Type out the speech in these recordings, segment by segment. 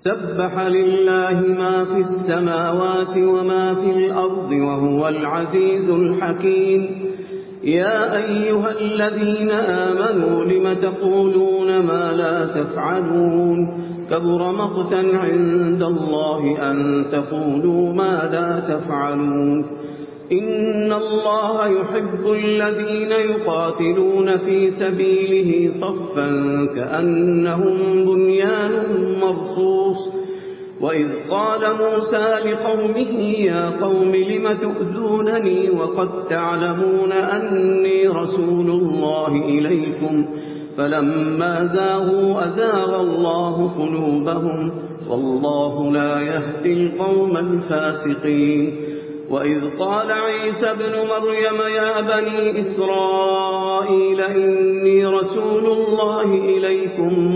سبح لله ما في السماوات وما في الأرض وهو العزيز الحكيم. يا أيها الذين آمنوا لم تقولون ما لا تفعلون كبر مقتا عند الله أن تقولوا ما لا تفعلون. إن الله يحب الذين يقاتلون في سبيله صفا كأنهم بنيان مرصوص. وإذ قال موسى لقومه يا قوم لم تؤذونني وقد تعلمون أني رسول الله إليكم فلما زاغوا أزاغ الله قلوبهم والله لا يهدي القوم الفاسقين. وإذ قال عيسى ابن مريم يا بني إسرائيل إني رسول الله إليكم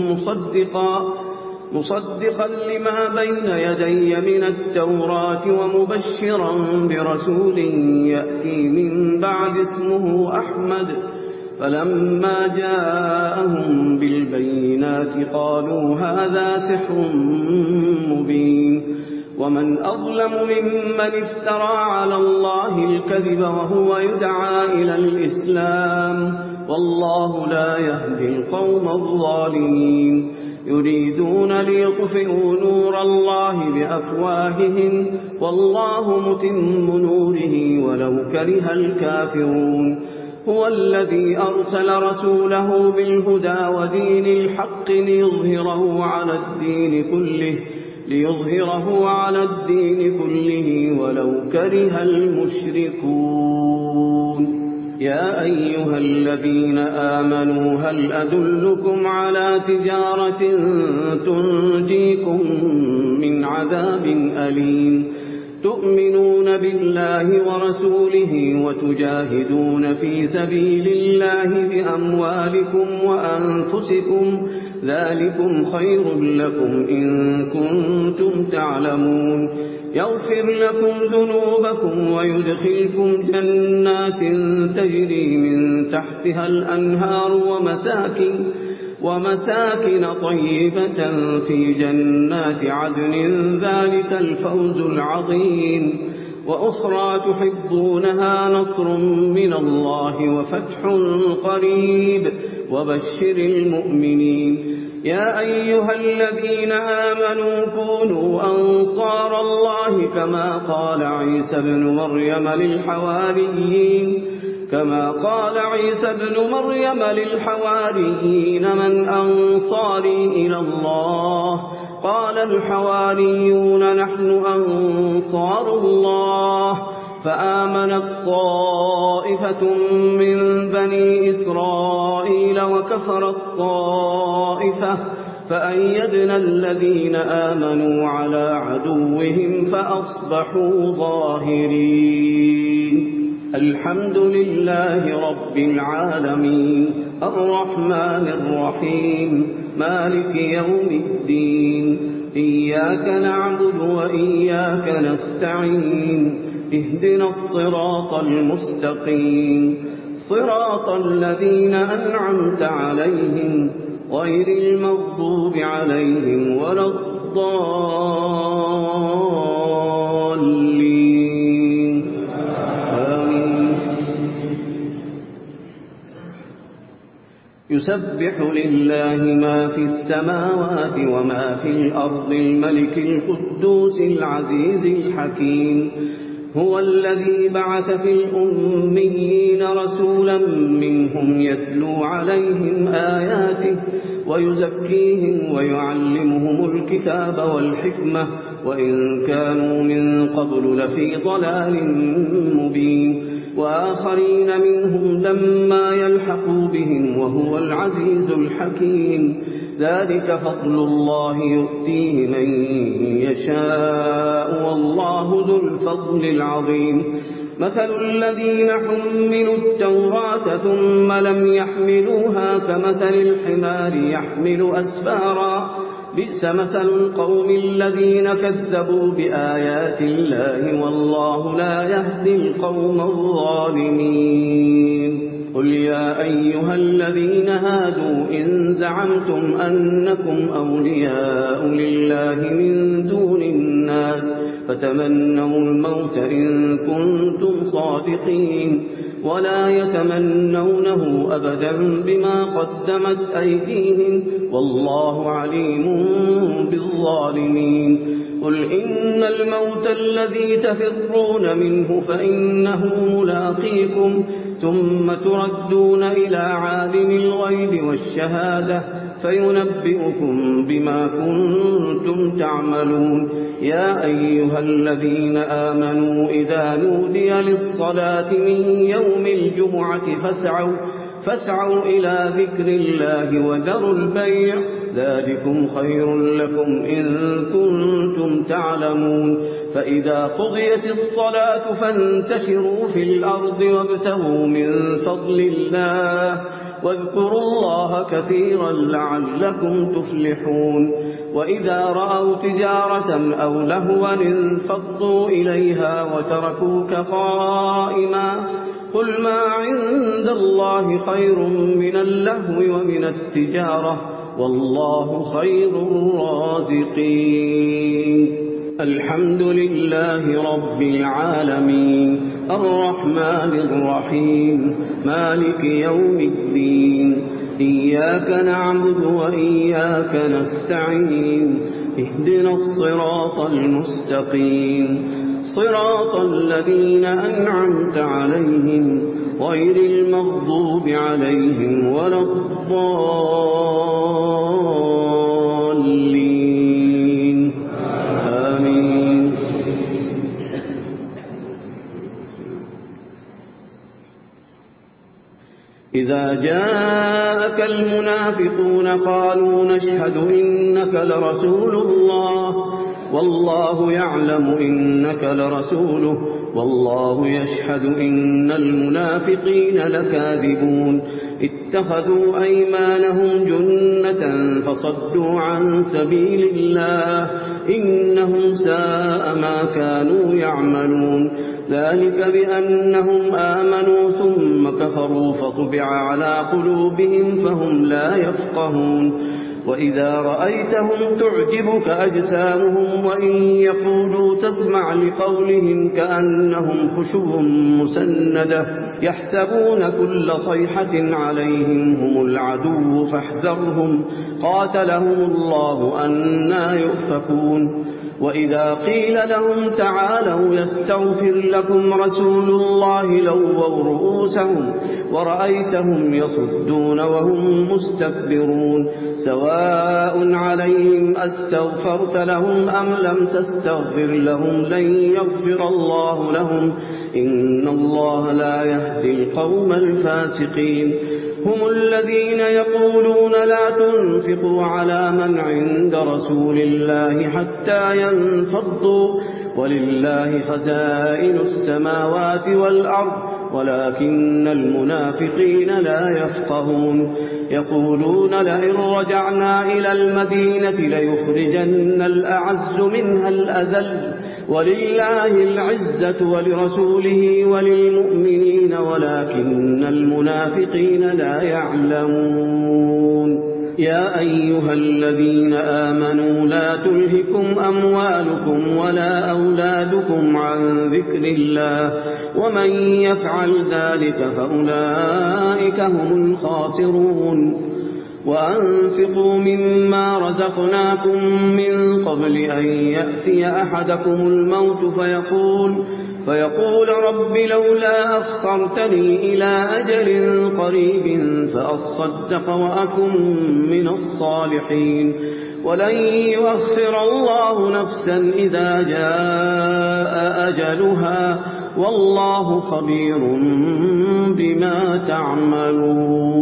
مصدقا لما بين يدي من التوراة ومبشرا برسول يأتي من بعد اسمه أحمد. فلما جاءهم بالبينات قالوا هذا سحر مبين. ومن أظلم ممن افترى على الله الكذب وهو يدعى إلى الإسلام والله لا يهدي القوم الظالمين. يريدون ليطفئوا نور الله بأفواههم والله متم نوره ولو كره الكافرون. هو الذي أرسل رسوله بالهدى ودين الحق ليظهره على الدين كله ولو كره المشركون. يا أيها الذين آمنوا هل أدلكم على تجارة تنجيكم من عذاب أليم تؤمنون بالله ورسوله وتجاهدون في سبيل الله بأموالكم وأنفسكم ذلكم خير لكم إن كنتم تعلمون. يغفر لكم ذنوبكم ويدخلكم جنات تجري من تحتها الأنهار ومساكن طيبة في جنات عدن ذلك الفوز العظيم. وأخرى تحبونها نصر من الله وفتح قريب وبشر المؤمنين. يا أيها الذين آمنوا كونوا أنصار الله كما قال عيسى ابن مريم للحواريين من أنصاري إلى الله قال الحواريون نحن أنصار الله. فآمنت طائفة من بني إسرائيل وكفرت طائفة فأيدنا الذين آمنوا على عدوهم فأصبحوا ظاهرين. الحمد لله رب العالمين الرحمن الرحيم مالك يوم الدين. إياك نعبد وإياك نستعين اهدنا الصراط المستقيم صراط الذين أنعمت عليهم غير المغضوب عليهم ولا الضالين آمين. يسبح لله ما في السماوات وما في الأرض الملك القدوس العزيز الحكيم. هو الذي بعث في الأميين رسولا منهم يتلو عليهم آياته ويزكيهم ويعلمهم الكتاب والحكمة وإن كانوا من قبل لفي ضلال مبين. وآخرين منهم لما يلحقوا بهم وهو العزيز الحكيم. ذلك فضل الله يؤتيه من يشاء والله ذو الفضل العظيم. مثل الذين حملوا التوراة ثم لم يحملوها كمثل الحمار يحمل أسفارا بئس مثل القوم الذين كذبوا بآيات الله والله لا يهدي القوم الظالمين. قل يا أيها الذين هادوا إن زعمتم أنكم أولياء لله من دون الناس فتمنوا الموت إن كنتم صادقين ولا يتمنونه أبدا بما قدمت أيديهم والله عليم بالظالمين قل إن الموت الذي تفرون منه فإنه ملاقيكم ثم تردون إلى عالم الغيب والشهادة فينبئكم بما كنتم تعملون يا أيها الذين آمنوا إذا نودي للصلاة من يوم الجمعة فاسعوا إلى ذكر الله وذروا البيع ذلكم خير لكم إن كنتم تعلمون فإذا قضيت الصلاة فانتشروا في الأرض وابتغوا من فضل الله واذكروا الله كثيرا لعلكم تفلحون وإذا رأوا تجارة أو لهوا انفضوا إليها وتركوك قائما قل ما عند الله خير من اللهو ومن التجارة والله خير الرازقين الحمد لله رب العالمين الرحمن الرحيم مالك يوم الدين إياك نعبد وإياك نستعين اهدنا الصراط المستقيم صراط الذين أنعمت عليهم غير المغضوب عليهم ولا الضالين آمين إذا جاءك المنافقون قالوا نشهد إنك لرسول الله والله يعلم إنك لرسوله والله يشهد إن المنافقين لكاذبون اتخذوا أيمانهم جنة فصدوا عن سبيل الله إنهم ساء ما كانوا يعملون ذلك بأنهم آمنوا ثم كفروا فطبع على قلوبهم فهم لا يفقهون وإذا رأيتهم تعجبك أجسامهم وإن يقولوا تسمع لقولهم كأنهم خشب مسندة يحسبون كل صيحة عليهم هم العدو فاحذرهم قاتلهم الله أنى يؤفكون وإذا قيل لهم تعالوا يستغفر لكم رسول الله لووا رؤوسهم ورأيتهم يصدون وهم مستكبرون سواء عليهم أستغفرت لهم أم لم تستغفر لهم لن يغفر الله لهم إن الله لا يهدي القوم الفاسقين هم الذين يقولون لا تنفقوا على من عند رسول الله حتى ينفضوا ولله خزائن السماوات والأرض ولكن المنافقين لا يفقهون يقولون لئن رجعنا إلى المدينة ليخرجن الأعز منها الأذل ولله العزة ولرسوله وللمؤمنين ولكن المنافقين لا يعلمون يا أيها الذين آمنوا لا تلهكم أموالكم ولا أولادكم عن ذكر الله ومن يفعل ذلك فأولئك هم الخاسرون وأنفقوا مما رزقناكم من قبل أن يأتي أحدكم الموت فيقول رب لولا أخرتني إلى أجل قريب فأصدق وأكن من الصالحين ولن يؤخر الله نفسا إذا جاء أجلها والله خبير بما تعملون